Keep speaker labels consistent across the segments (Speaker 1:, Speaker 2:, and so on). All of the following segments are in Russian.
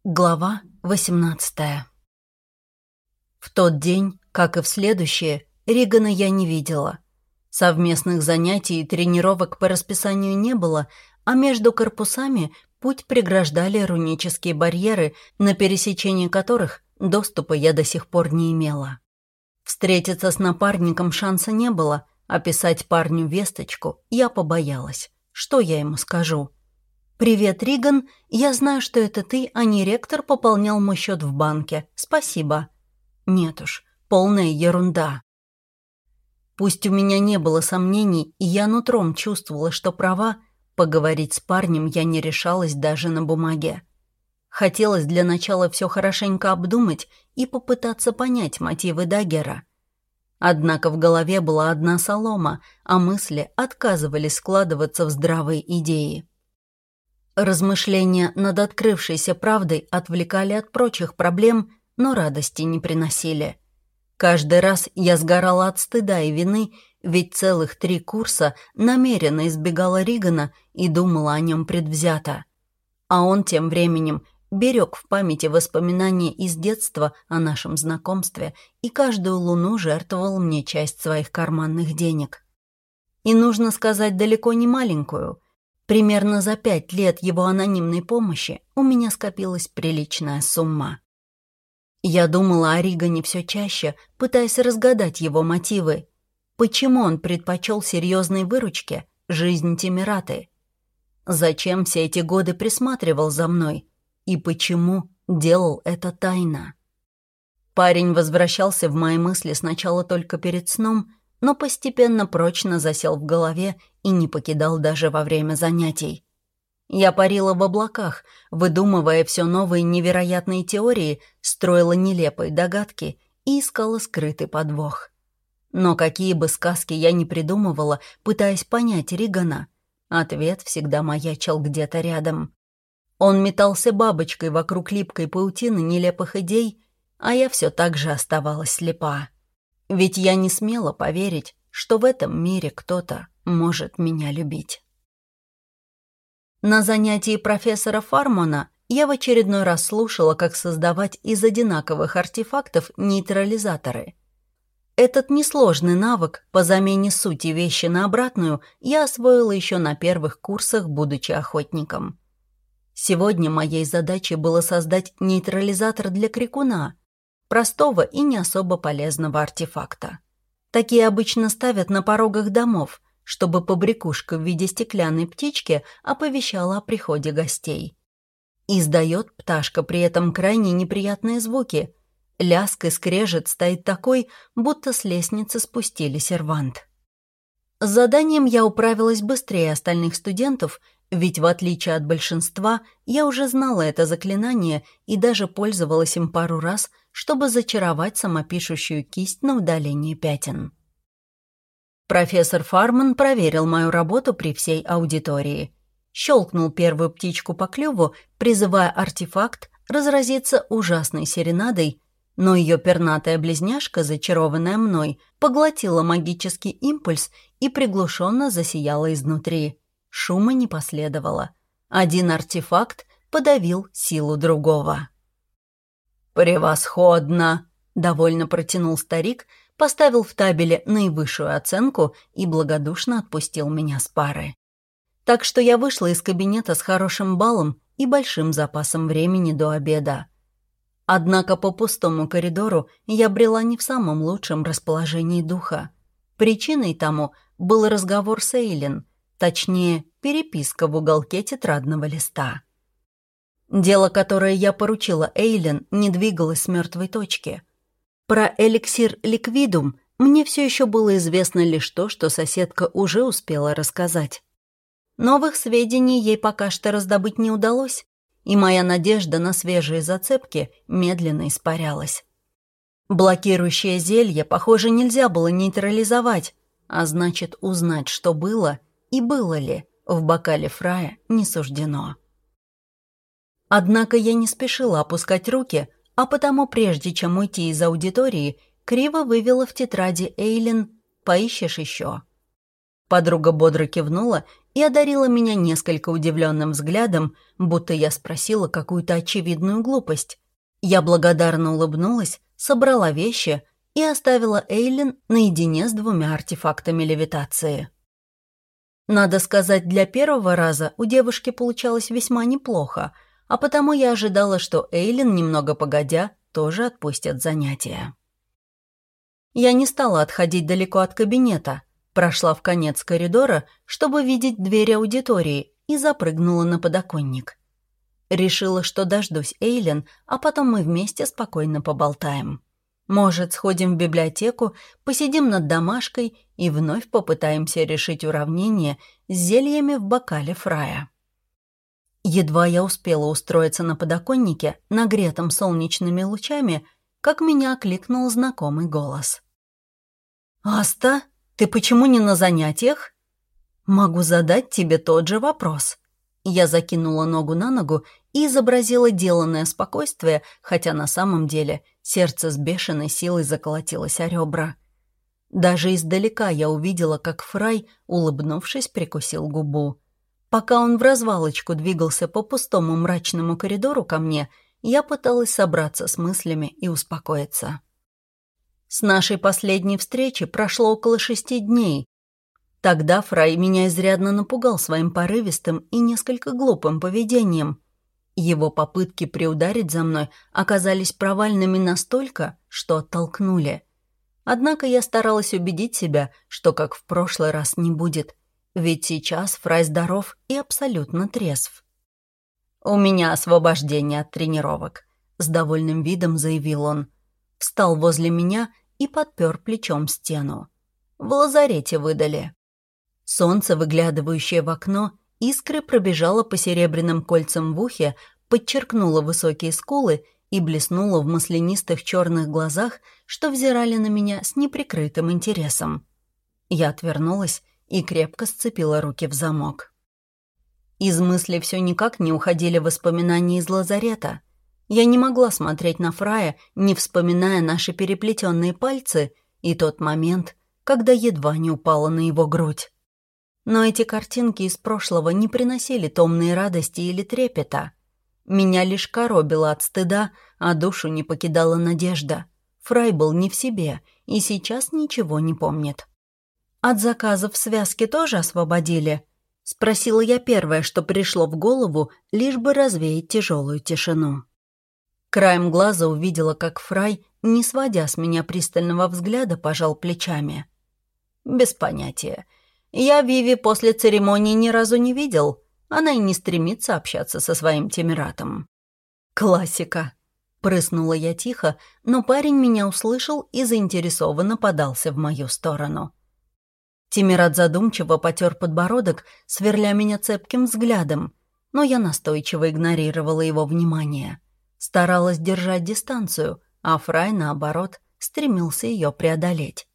Speaker 1: Глава 18. В тот день, как и в следующие, Ригана я не видела. Совместных занятий и тренировок по расписанию не было, а между корпусами путь преграждали рунические барьеры, на пересечении которых доступа я до сих пор не имела. Встретиться с напарником шанса не было, а писать парню весточку я побоялась. Что я ему скажу? «Привет, Риган. Я знаю, что это ты, а не ректор пополнял мой счет в банке. Спасибо». Нет уж, полная ерунда. Пусть у меня не было сомнений, и я нутром чувствовала, что права, поговорить с парнем я не решалась даже на бумаге. Хотелось для начала все хорошенько обдумать и попытаться понять мотивы Даггера. Однако в голове была одна солома, а мысли отказывались складываться в здравые идеи. Размышления над открывшейся правдой отвлекали от прочих проблем, но радости не приносили. Каждый раз я сгорала от стыда и вины, ведь целых 3 курса намеренно избегала Ригана и думала о нем предвзято. А он тем временем берег в памяти воспоминания из детства о нашем знакомстве и каждую луну жертвовал мне часть своих карманных денег. И нужно сказать, далеко не маленькую. Примерно за 5 лет его анонимной помощи у меня скопилась приличная сумма. Я думала о Ригане все чаще, пытаясь разгадать его мотивы. Почему он предпочел серьезной выручке жизнь Тимираты? Зачем все эти годы присматривал за мной? И почему делал это тайно? Парень возвращался в мои мысли сначала только перед сном, но постепенно прочно засел в голове и не покидал даже во время занятий. Я парила в облаках, выдумывая все новые невероятные теории, строила нелепые догадки и искала скрытый подвох. Но какие бы сказки я ни придумывала, пытаясь понять Ригана, ответ всегда маячил где-то рядом. Он метался бабочкой вокруг липкой паутины нелепых идей, а я все так же оставалась слепа. Ведь я не смела поверить, что в этом мире кто-то может меня любить. На занятии профессора Фармона я в очередной раз слушала, как создавать из одинаковых артефактов нейтрализаторы. Этот несложный навык по замене сути вещи на обратную я освоила еще на первых курсах, будучи охотником. Сегодня моей задачей было создать нейтрализатор для крикуна, простого и не особо полезного артефакта. Такие обычно ставят на порогах домов, чтобы побрякушка в виде стеклянной птички оповещала о приходе гостей. Издает пташка при этом крайне неприятные звуки. Лязг и скрежет стоит такой, будто с лестницы спустили сервант. С заданием я управилась быстрее остальных студентов, ведь в отличие от большинства, я уже знала это заклинание и даже пользовалась им пару раз, чтобы зачаровать самопишущую кисть на удаление пятен. Профессор Фарман проверил мою работу при всей аудитории. Щелкнул первую птичку по клюву, призывая артефакт разразиться ужасной серенадой, но ее пернатая близняшка, зачарованная мной, поглотила магический импульс и приглушенно засияла изнутри. Шума не последовало. Один артефакт подавил силу другого. «Превосходно!» — довольно протянул старик, поставил в табеле наивысшую оценку и благодушно отпустил меня с пары. Так что я вышла из кабинета с хорошим баллом и большим запасом времени до обеда. Однако по пустому коридору я брела не в самом лучшем расположении духа. Причиной тому был разговор с Эйлин, точнее, переписка в уголке тетрадного листа. Дело, которое я поручила Эйлин, не двигалось с мертвой точки. Про эликсир ликвидум мне все еще было известно лишь то, что соседка уже успела рассказать. Новых сведений ей пока что раздобыть не удалось, и моя надежда на свежие зацепки медленно испарялась. Блокирующее зелье, похоже, нельзя было нейтрализовать, а значит, узнать, что было и было ли, в бокале Фрая не суждено. Однако я не спешила опускать руки, а потому, прежде чем уйти из аудитории, криво вывела в тетради Эйлин «Поищешь еще». Подруга бодро кивнула и одарила меня несколько удивленным взглядом, будто я спросила какую-то очевидную глупость. Я благодарно улыбнулась, собрала вещи и оставила Эйлин наедине с 2 артефактами левитации. Надо сказать, для первого раза у девушки получалось весьма неплохо, а потому я ожидала, что Эйлин, немного погодя, тоже отпустит занятия. Я не стала отходить далеко от кабинета, прошла в конец коридора, чтобы видеть дверь аудитории, и запрыгнула на подоконник. Решила, что дождусь Эйлин, а потом мы вместе спокойно поболтаем. Может, сходим в библиотеку, посидим над домашкой и вновь попытаемся решить уравнение с зельями в бокале Фрая. Едва я успела устроиться на подоконнике, нагретом солнечными лучами, как меня окликнул знакомый голос. «Аста, ты почему не на занятиях?» «Могу задать тебе тот же вопрос». Я закинула ногу на ногу и изобразила деланное спокойствие, хотя на самом деле сердце с бешеной силой заколотилось о ребра. Даже издалека я увидела, как Фрай, улыбнувшись, прикусил губу. Пока он в развалочку двигался по пустому мрачному коридору ко мне, я пыталась собраться с мыслями и успокоиться. С нашей последней встречи прошло около 6 дней. Тогда Фрай меня изрядно напугал своим порывистым и несколько глупым поведением. Его попытки приударить за мной оказались провальными настолько, что оттолкнули. Однако я старалась убедить себя, что как в прошлый раз не будет, ведь сейчас Фрай здоров и абсолютно трезв. «У меня освобождение от тренировок», — с довольным видом заявил он. Встал возле меня и подпер плечом стену. «В лазарете выдали». Солнце, выглядывающее в окно, искры пробежало по серебряным кольцам в ухе, подчеркнуло высокие скулы и блеснуло в маслянистых черных глазах, что взирали на меня с неприкрытым интересом. Я отвернулась и крепко сцепила руки в замок. Из мысли все никак не уходили воспоминания из лазарета. Я не могла смотреть на Фрая, не вспоминая наши переплетенные пальцы и тот момент, когда едва не упала на его грудь. Но эти картинки из прошлого не приносили томной радости или трепета. Меня лишь коробило от стыда, а душу не покидала надежда. Фрай был не в себе и сейчас ничего не помнит. «От заказов в связке тоже освободили?» — спросила я первое, что пришло в голову, лишь бы развеять тяжелую тишину. Краем глаза увидела, как Фрай, не сводя с меня пристального взгляда, пожал плечами. «Без понятия. Я Виви после церемонии ни разу не видел. Она и не стремится общаться со своим Тимиратом». «Классика!» — прыснула я тихо, но парень меня услышал и заинтересованно подался в мою сторону. Тимират задумчиво потер подбородок, сверля меня цепким взглядом, но я настойчиво игнорировала его внимание. Старалась держать дистанцию, а Фрай, наоборот, стремился ее преодолеть.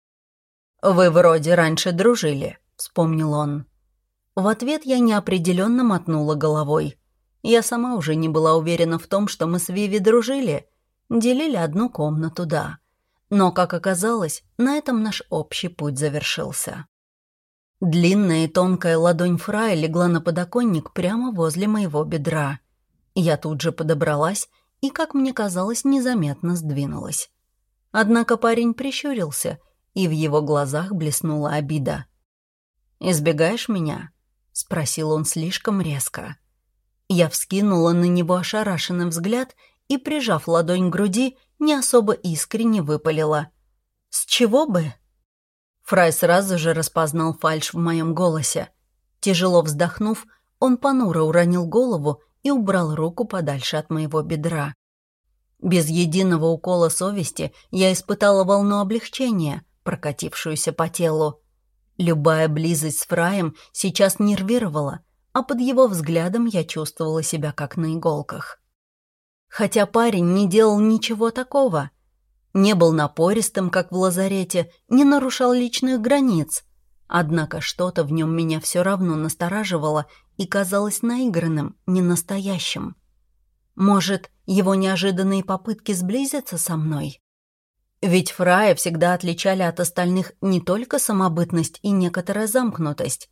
Speaker 1: «Вы вроде раньше дружили», — вспомнил он. В ответ я неопределенно мотнула головой. Я сама уже не была уверена в том, что мы с Виви дружили. Делили одну комнату, да. Но, как оказалось, на этом наш общий путь завершился. Длинная и тонкая ладонь Фрая легла на подоконник прямо возле моего бедра. Я тут же подобралась и, как мне казалось, незаметно сдвинулась. Однако парень прищурился, и в его глазах блеснула обида. «Избегаешь меня?» — спросил он слишком резко. Я вскинула на него ошарашенный взгляд и, прижав ладонь к груди, не особо искренне выпалила. «С чего бы?» Фрай сразу же распознал фальшь в моем голосе. Тяжело вздохнув, он понуро уронил голову и убрал руку подальше от моего бедра. Без единого укола совести я испытала волну облегчения, прокатившуюся по телу. Любая близость с Фраем сейчас нервировала, а под его взглядом я чувствовала себя как на иголках. Хотя парень не делал ничего такого. Не был напористым, как в лазарете, не нарушал личных границ. Однако что-то в нем меня все равно настораживало и казалось наигранным, ненастоящим. Может, его неожиданные попытки сблизиться со мной? Ведь Фрая всегда отличали от остальных не только самобытность и некоторая замкнутость.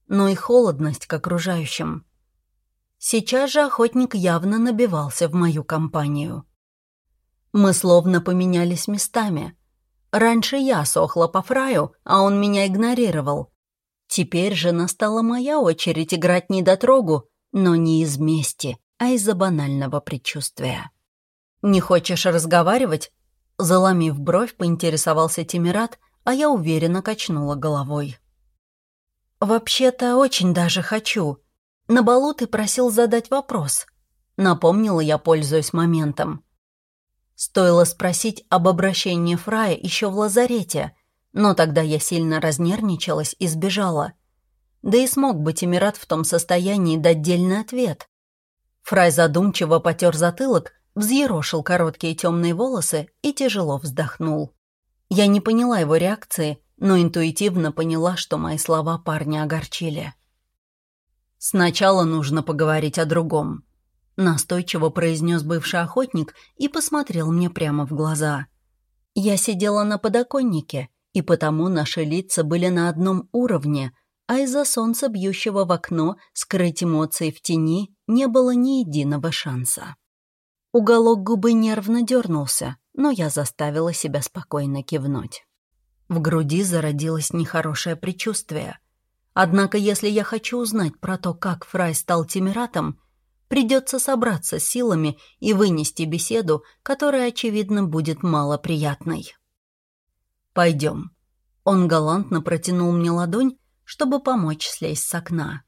Speaker 1: но и холодность к окружающим. Сейчас же охотник явно набивался в мою компанию. Мы словно поменялись местами. Раньше я сохла по Фраю, а он меня игнорировал. Теперь же настала моя очередь играть недотрогу, но не из мести, а из-за банального предчувствия. «Не хочешь разговаривать?» Заломив бровь, поинтересовался Тимират, а я уверенно качнула головой. «Вообще-то очень даже хочу. На балу ты просил задать вопрос», — напомнила я, пользуясь моментом. Стоило спросить об обращении Фрая еще в лазарете, но тогда я сильно разнервничалась и сбежала. Да и смог бы Тимират в том состоянии дать дельный ответ. Фрай задумчиво потер затылок, взъерошил короткие темные волосы и тяжело вздохнул. Я не поняла его реакции, но интуитивно поняла, что мои слова парня огорчили. «Сначала нужно поговорить о другом», — настойчиво произнес бывший охотник и посмотрел мне прямо в глаза. Я сидела на подоконнике, и потому наши лица были на одном уровне, а из-за солнца, бьющего в окно, скрыть эмоции в тени не было ни единого шанса. Уголок губы нервно дернулся, но я заставила себя спокойно кивнуть. В груди зародилось нехорошее предчувствие. Однако, если я хочу узнать про то, как Фрай стал Тимиратом, придется собраться с силами и вынести беседу, которая, очевидно, будет малоприятной. «Пойдем». Он галантно протянул мне ладонь, чтобы помочь слезть с окна.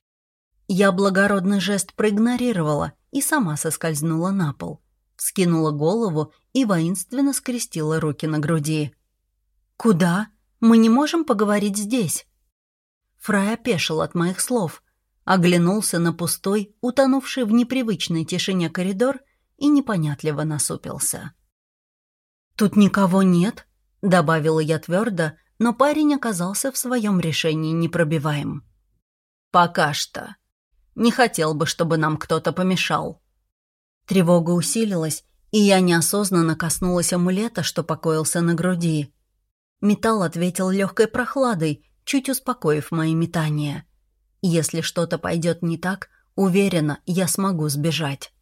Speaker 1: Я благородный жест проигнорировала и сама соскользнула на пол, вскинула голову и воинственно скрестила руки на груди. «Куда? Мы не можем поговорить здесь?» Фрай опешил от моих слов, оглянулся на пустой, утонувший в непривычной тишине коридор и непонятливо насупился. «Тут никого нет», — добавила я твердо, но парень оказался в своем решении непробиваем. «Пока что. Не хотел бы, чтобы нам кто-то помешал». Тревога усилилась, и я неосознанно коснулась амулета, что покоился на груди. Металл ответил легкой прохладой, чуть успокоив мои метания. Если что-то пойдет не так, уверена, я смогу сбежать.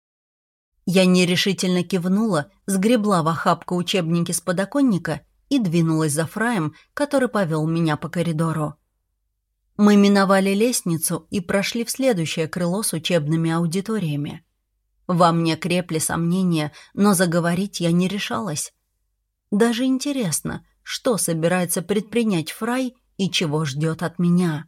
Speaker 1: Я нерешительно кивнула, сгребла в охапку учебники с подоконника и двинулась за Фраем, который повел меня по коридору. Мы миновали лестницу и прошли в следующее крыло с учебными аудиториями. Во мне крепли сомнения, но заговорить я не решалась. Даже интересно, что собирается предпринять Фрай и чего ждет от меня.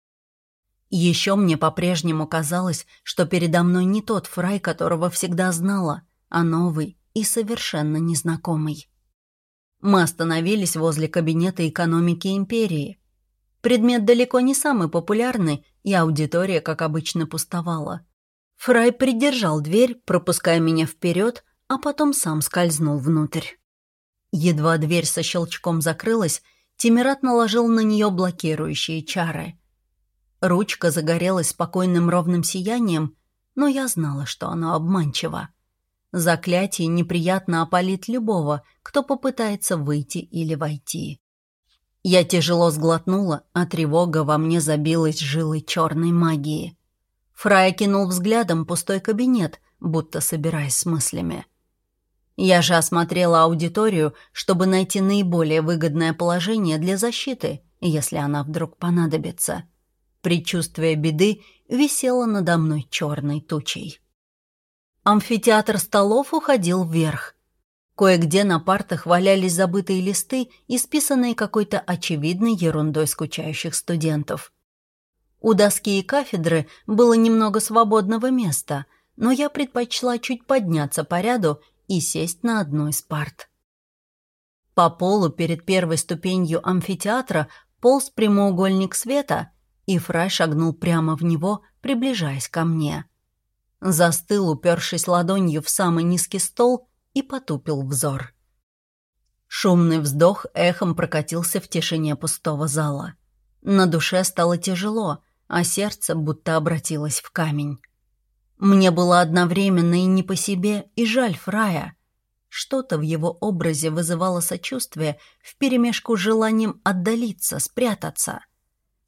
Speaker 1: Еще мне по-прежнему казалось, что передо мной не тот Фрай, которого всегда знала, а новый и совершенно незнакомый. Мы остановились возле кабинета экономики империи. Предмет далеко не самый популярный, и аудитория, как обычно, пустовала. Фрай придержал дверь, пропуская меня вперед, а потом сам скользнул внутрь. Едва дверь со щелчком закрылась, Тимират наложил на нее блокирующие чары. Ручка загорелась спокойным ровным сиянием, но я знала, что оно обманчиво. Заклятие неприятно опалит любого, кто попытается выйти или войти. Я тяжело сглотнула, а тревога во мне забилась жилой черной магии. Фрай окинул взглядом пустой кабинет, будто собираясь с мыслями. Я же осмотрела аудиторию, чтобы найти наиболее выгодное положение для защиты, если она вдруг понадобится. Предчувствие беды висело надо мной черной тучей. Амфитеатр столов уходил вверх. Кое-где на партах валялись забытые листы, исписанные какой-то очевидной ерундой скучающих студентов. У доски и кафедры было немного свободного места, но я предпочла чуть подняться по ряду и сесть на одну из парт. По полу перед первой ступенью амфитеатра полз прямоугольник света, и Фрай шагнул прямо в него, приближаясь ко мне. Застыл, упершись ладонью в самый низкий стол, и потупил взор. Шумный вздох эхом прокатился в тишине пустого зала. На душе стало тяжело, а сердце будто обратилось в камень. Мне было одновременно и не по себе, и жаль Фрая. Что-то в его образе вызывало сочувствие вперемешку с желанием отдалиться, спрятаться.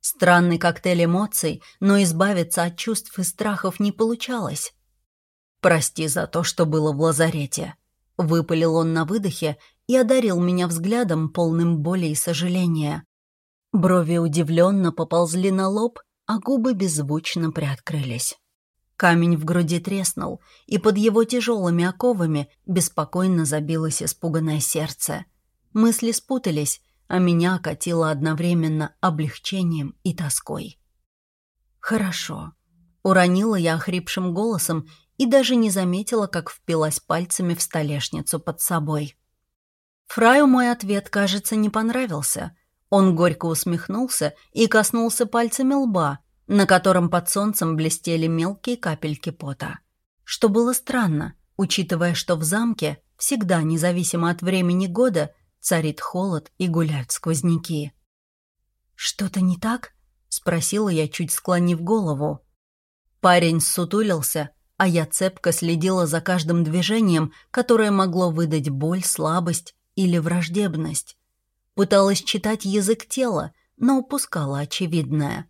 Speaker 1: Странный коктейль эмоций, но избавиться от чувств и страхов не получалось. «Прости за то, что было в лазарете», — выпалил он на выдохе и одарил меня взглядом, полным боли и сожаления. Брови удивленно поползли на лоб, а губы беззвучно приоткрылись. Камень в груди треснул, и под его тяжелыми оковами беспокойно забилось испуганное сердце. Мысли спутались, а меня окатило одновременно облегчением и тоской. «Хорошо», — уронила я охрипшим голосом и даже не заметила, как впилась пальцами в столешницу под собой. Фраю мой ответ, кажется, не понравился. Он горько усмехнулся и коснулся пальцами лба, на котором под солнцем блестели мелкие капельки пота. Что было странно, учитывая, что в замке всегда, независимо от времени года, царит холод и гуляют сквозняки. «Что-то не так?» — спросила я, чуть склонив голову. Парень ссутулился, а я цепко следила за каждым движением, которое могло выдать боль, слабость или враждебность. Пыталась читать язык тела, но упускала очевидное.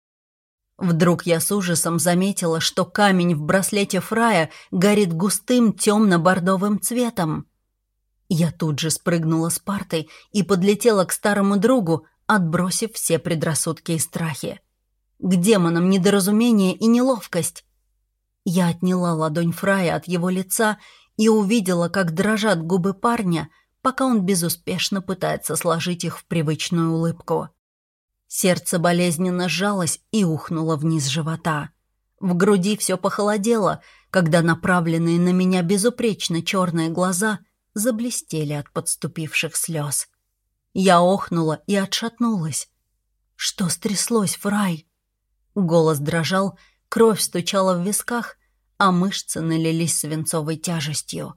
Speaker 1: Вдруг я с ужасом заметила, что камень в браслете Фрая горит густым темно-бордовым цветом. Я тут же спрыгнула с парты и подлетела к старому другу, отбросив все предрассудки и страхи. К демонам недоразумение и неловкость. Я отняла ладонь Фрая от его лица и увидела, как дрожат губы парня, пока он безуспешно пытается сложить их в привычную улыбку. Сердце болезненно сжалось и ухнуло вниз живота. В груди все похолодело, когда направленные на меня безупречно черные глаза заблестели от подступивших слез. Я охнула и отшатнулась. «Что стряслось, Фрай?» Голос дрожал, кровь стучала в висках, а мышцы налились свинцовой тяжестью.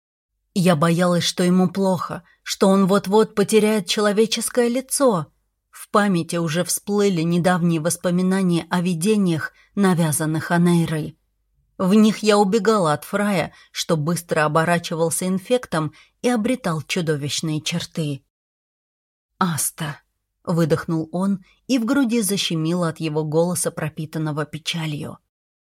Speaker 1: Я боялась, что ему плохо, что он вот-вот потеряет человеческое лицо. В памяти уже всплыли недавние воспоминания о видениях, навязанных Анейрой. В них я убегала от Фрая, что быстро оборачивался инфектом и обретал чудовищные черты. «Аста», — выдохнул он, и в груди защемило от его голоса, пропитанного печалью.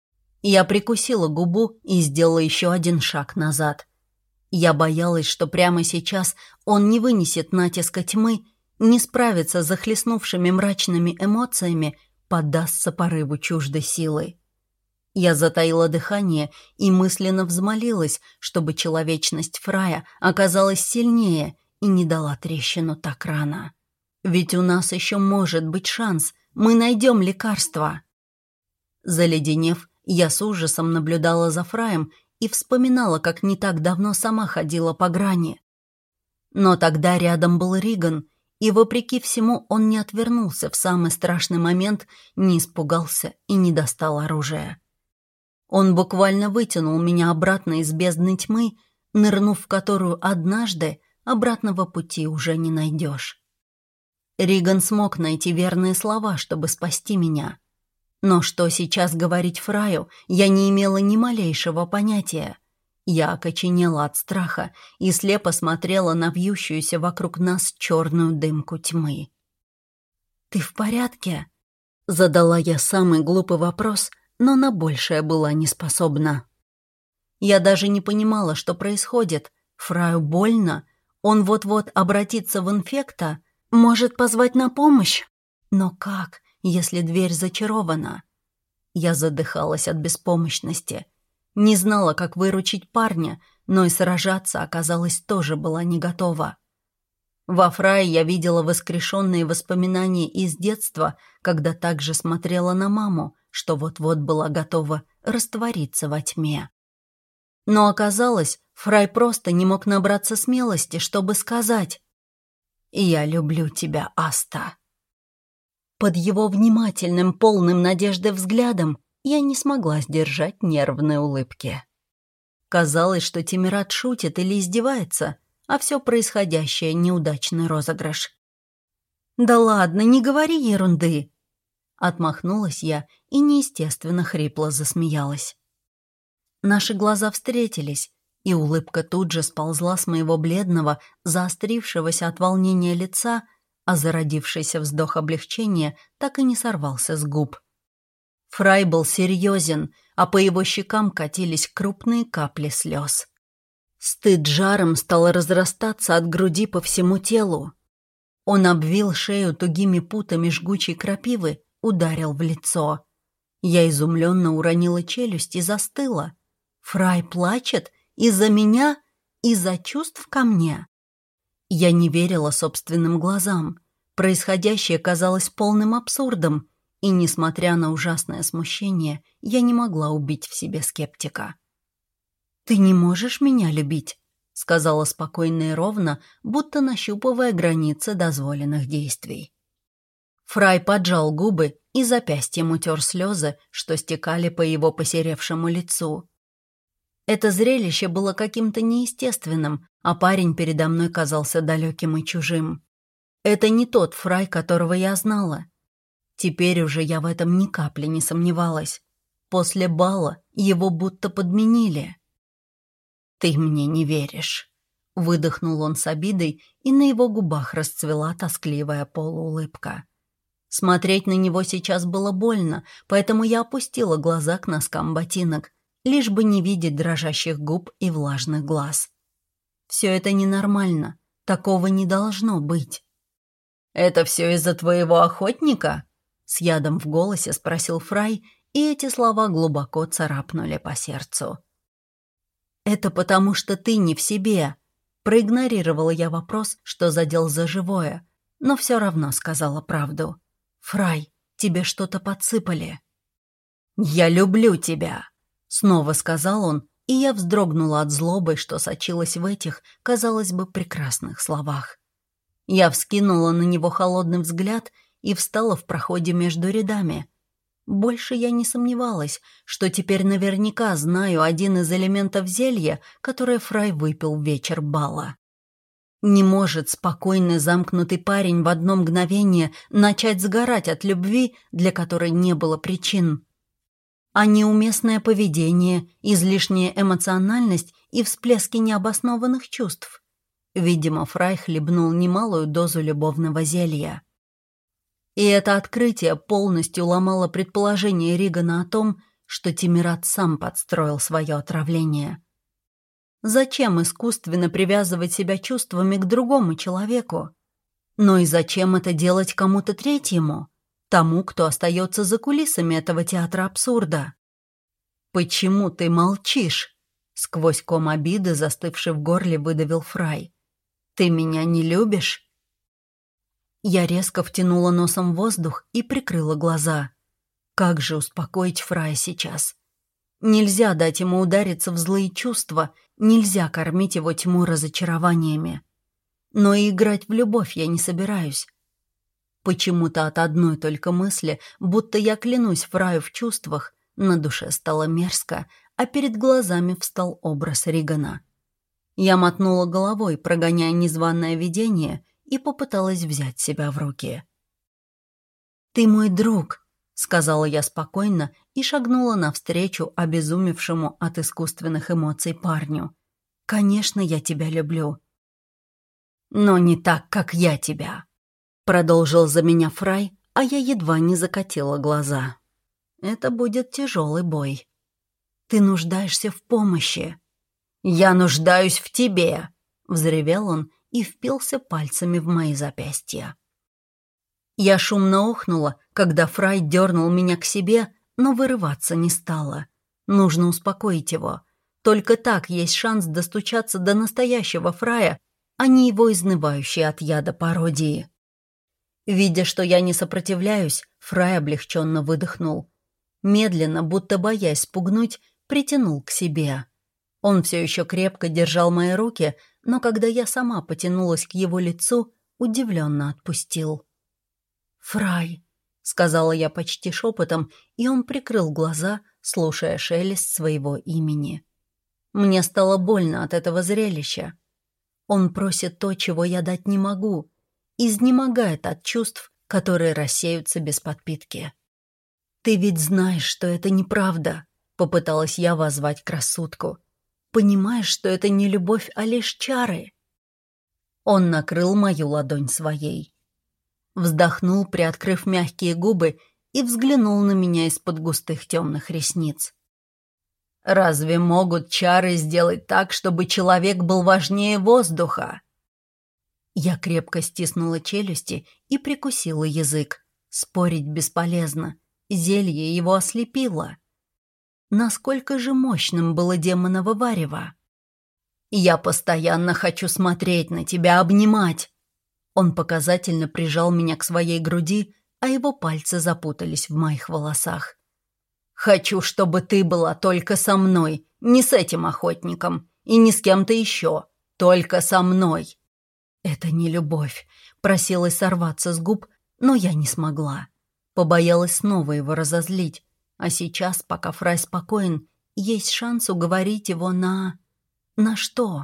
Speaker 1: Я прикусила губу и сделала еще один шаг назад. Я боялась, что прямо сейчас он не вынесет натиска тьмы, не справится с захлестнувшими мрачными эмоциями, поддастся порыву чуждой силы. Я затаила дыхание и мысленно взмолилась, чтобы человечность Фрая оказалась сильнее и не дала трещину так рано. Ведь у нас еще может быть шанс, мы найдем лекарство. Заледенев, я с ужасом наблюдала за Фраем и вспоминала, как не так давно сама ходила по грани. Но тогда рядом был Риган, и, вопреки всему, он не отвернулся в самый страшный момент, не испугался и не достал оружия. Он буквально вытянул меня обратно из бездны тьмы, нырнув в которую однажды обратного пути уже не найдешь. Риган смог найти верные слова, чтобы спасти меня. Но что сейчас говорить Фраю, я не имела ни малейшего понятия. Я окоченела от страха и слепо смотрела на вьющуюся вокруг нас черную дымку тьмы. «Ты в порядке?» — задала я самый глупый вопрос, но на большее была не способна. Я даже не понимала, что происходит. Фраю больно, он вот-вот обратится в инфекта, может позвать на помощь. Но как, если дверь зачарована? Я задыхалась от беспомощности. Не знала, как выручить парня, но и сражаться, оказалось, тоже была не готова. Во Фрае я видела воскрешенные воспоминания из детства, когда также смотрела на маму, что вот-вот была готова раствориться во тьме. Но оказалось, Фрай просто не мог набраться смелости, чтобы сказать «Я люблю тебя, Аста». Под его внимательным, полным надежды взглядом я не смогла сдержать нервные улыбки. Казалось, что Тимират шутит или издевается, а все происходящее — неудачный розыгрыш. «Да ладно, не говори ерунды!» Отмахнулась я и неестественно хрипло засмеялась. Наши глаза встретились, и улыбка тут же сползла с моего бледного, заострившегося от волнения лица, а зародившийся вздох облегчения так и не сорвался с губ. Фрай был серьезен, а по его щекам катились крупные капли слез. Стыд жаром стал разрастаться от груди по всему телу. Он обвил шею тугими путами жгучей крапивы, ударил в лицо. Я изумленно уронила челюсть и застыла. Фрай плачет? Из-за меня? Из-за чувств ко мне? Я не верила собственным глазам. Происходящее казалось полным абсурдом, и, несмотря на ужасное смущение, я не могла убить в себе скептика. «Ты не можешь меня любить», — сказала спокойно и ровно, будто нащупывая границы дозволенных действий. Фрай поджал губы и запястьем утер слезы, что стекали по его посеревшему лицу. Это зрелище было каким-то неестественным, а парень передо мной казался далеким и чужим. Это не тот Фрай, которого я знала. Теперь уже я в этом ни капли не сомневалась. После бала его будто подменили. «Ты мне не веришь», — выдохнул он с обидой, и на его губах расцвела тоскливая полуулыбка. Смотреть на него сейчас было больно, поэтому я опустила глаза к носкам ботинок, лишь бы не видеть дрожащих губ и влажных глаз. Все это ненормально, такого не должно быть. «Это все из-за твоего охотника?» — с ядом в голосе спросил Фрай, и эти слова глубоко царапнули по сердцу. «Это потому, что ты не в себе», — проигнорировала я вопрос, что задел за живое, но все равно сказала правду. «Фрай, тебе что-то подсыпали». «Я люблю тебя», — снова сказал он, и я вздрогнула от злобы, что сочилась в этих, казалось бы, прекрасных словах. Я вскинула на него холодный взгляд и встала в проходе между рядами. Больше я не сомневалась, что теперь наверняка знаю один из элементов зелья, которое Фрай выпил в вечер бала. Не может спокойный замкнутый парень в одно мгновение начать сгорать от любви, для которой не было причин. А неуместное поведение, излишняя эмоциональность и всплески необоснованных чувств. Видимо, Фрай хлебнул немалую дозу любовного зелья. И это открытие полностью ломало предположение Ригана о том, что Тимират сам подстроил свое отравление. Зачем искусственно привязывать себя чувствами к другому человеку? Но и зачем это делать кому-то третьему? Тому, кто остается за кулисами этого театра абсурда? «Почему ты молчишь?» — сквозь ком обиды, застывший в горле, выдавил Фрай. «Ты меня не любишь?» Я резко втянула носом воздух и прикрыла глаза. Как же успокоить Фрая сейчас? Нельзя дать ему удариться в злые чувства, нельзя кормить его тьму разочарованиями. Но и играть в любовь я не собираюсь. Почему-то от одной только мысли, будто я клянусь Фраю в чувствах, на душе стало мерзко, а перед глазами встал образ Ригана. Я мотнула головой, прогоняя незваное видение, и попыталась взять себя в руки. «Ты мой друг», — сказала я спокойно и шагнула навстречу обезумевшему от искусственных эмоций парню. «Конечно, я тебя люблю». «Но не так, как я тебя», — продолжил за меня Фрай, а я едва не закатила глаза. «Это будет тяжелый бой. Ты нуждаешься в помощи». «Я нуждаюсь в тебе», — взревел он и впился пальцами в мои запястья. Я шумно охнула, когда Фрай дернул меня к себе, но вырываться не стала. Нужно успокоить его. Только так есть шанс достучаться до настоящего Фрая, а не его изнывающей от яда пародии. Видя, что я не сопротивляюсь, Фрай облегченно выдохнул. Медленно, будто боясь спугнуть, притянул к себе. Он все еще крепко держал мои руки, но когда я сама потянулась к его лицу, удивленно отпустил. «Фрай», — сказала я почти шепотом, и он прикрыл глаза, слушая шелест своего имени. Мне стало больно от этого зрелища. Он просит то, чего я дать не могу, изнемогает от чувств, которые рассеются без подпитки. «Ты ведь знаешь, что это неправда», — попыталась я воззвать к рассудку. «Понимаешь, что это не любовь, а лишь чары?» Он накрыл мою ладонь своей. Вздохнул, приоткрыв мягкие губы, и взглянул на меня из-под густых темных ресниц. «Разве могут чары сделать так, чтобы человек был важнее воздуха?» Я крепко стиснула челюсти и прикусила язык. Спорить бесполезно. Зелье его ослепило. Насколько же мощным было демоново варево? «Я постоянно хочу смотреть на тебя, обнимать!» Он показательно прижал меня к своей груди, а его пальцы запутались в моих волосах. «Хочу, чтобы ты была только со мной, не с этим охотником и не с кем-то еще, только со мной!» Это не любовь. Просилась сорваться с губ, но я не смогла. Побоялась снова его разозлить. А сейчас, пока Фрай спокоен, есть шанс уговорить его на... На что?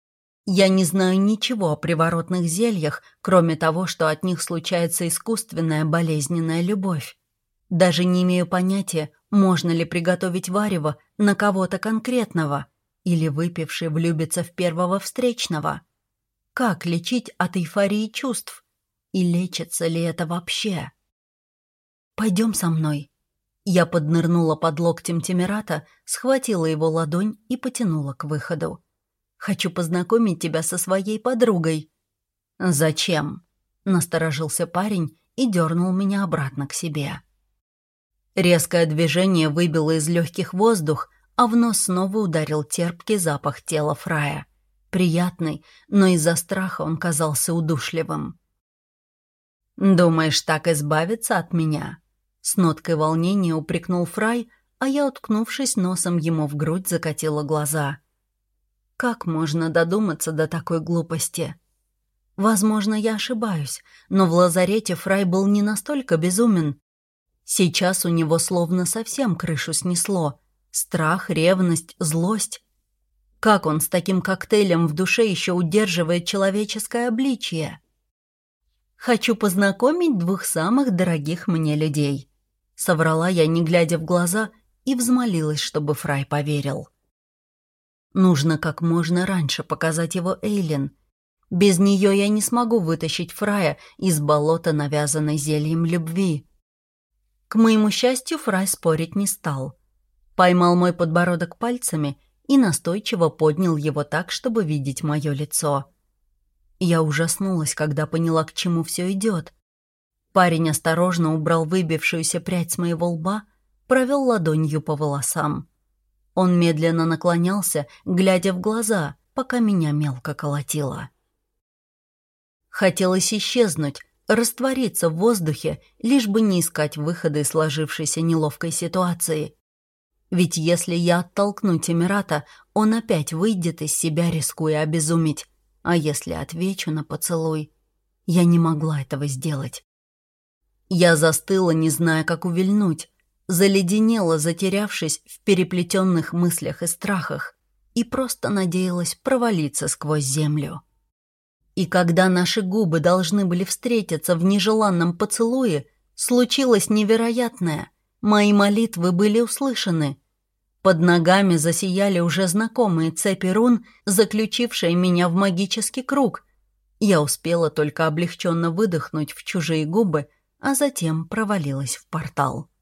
Speaker 1: Я не знаю ничего о приворотных зельях, кроме того, что от них случается искусственная болезненная любовь. Даже не имею понятия, можно ли приготовить варево на кого-то конкретного, или выпивший влюбится в первого встречного. Как лечить от эйфории чувств? И лечится ли это вообще? «Пойдем со мной». Я поднырнула под локтем Темирата, схватила его ладонь и потянула к выходу. «Хочу познакомить тебя со своей подругой». «Зачем?» — насторожился парень и дернул меня обратно к себе. Резкое движение выбило из легких воздух, а в нос снова ударил терпкий запах тела Фрая. Приятный, но из-за страха он казался удушливым. «Думаешь, так избавиться от меня?» С ноткой волнения упрекнул Фрай, а я, уткнувшись носом ему в грудь, закатила глаза. Как можно додуматься до такой глупости? Возможно, я ошибаюсь, но в лазарете Фрай был не настолько безумен. Сейчас у него словно совсем крышу снесло. Страх, ревность, злость. Как он с таким коктейлем в душе еще удерживает человеческое обличие? «Хочу познакомить двух самых дорогих мне людей», — соврала я, не глядя в глаза, и взмолилась, чтобы Фрай поверил. Нужно как можно раньше показать его Эйлин. Без нее я не смогу вытащить Фрая из болота, навязанной зельем любви. К моему счастью, Фрай спорить не стал. Поймал мой подбородок пальцами и настойчиво поднял его так, чтобы видеть мое лицо. Я ужаснулась, когда поняла, к чему все идет. Парень осторожно убрал выбившуюся прядь с моего лба, провел ладонью по волосам. Он медленно наклонялся, глядя в глаза, пока меня мелко колотило. Хотелось исчезнуть, раствориться в воздухе, лишь бы не искать выхода из сложившейся неловкой ситуации. Ведь если я оттолкну Темирата, он опять выйдет из себя, рискуя обезуметь. А если отвечу на поцелуй? Я не могла этого сделать. Я застыла, не зная, как увильнуть, заледенела, затерявшись в переплетенных мыслях и страхах, и просто надеялась провалиться сквозь землю. И когда наши губы должны были встретиться в нежеланном поцелуе, случилось невероятное. Мои молитвы были услышаны. Под ногами засияли уже знакомые цепи рун, заключившие меня в магический круг. Я успела только облегченно выдохнуть в чужие губы, а затем провалилась в портал.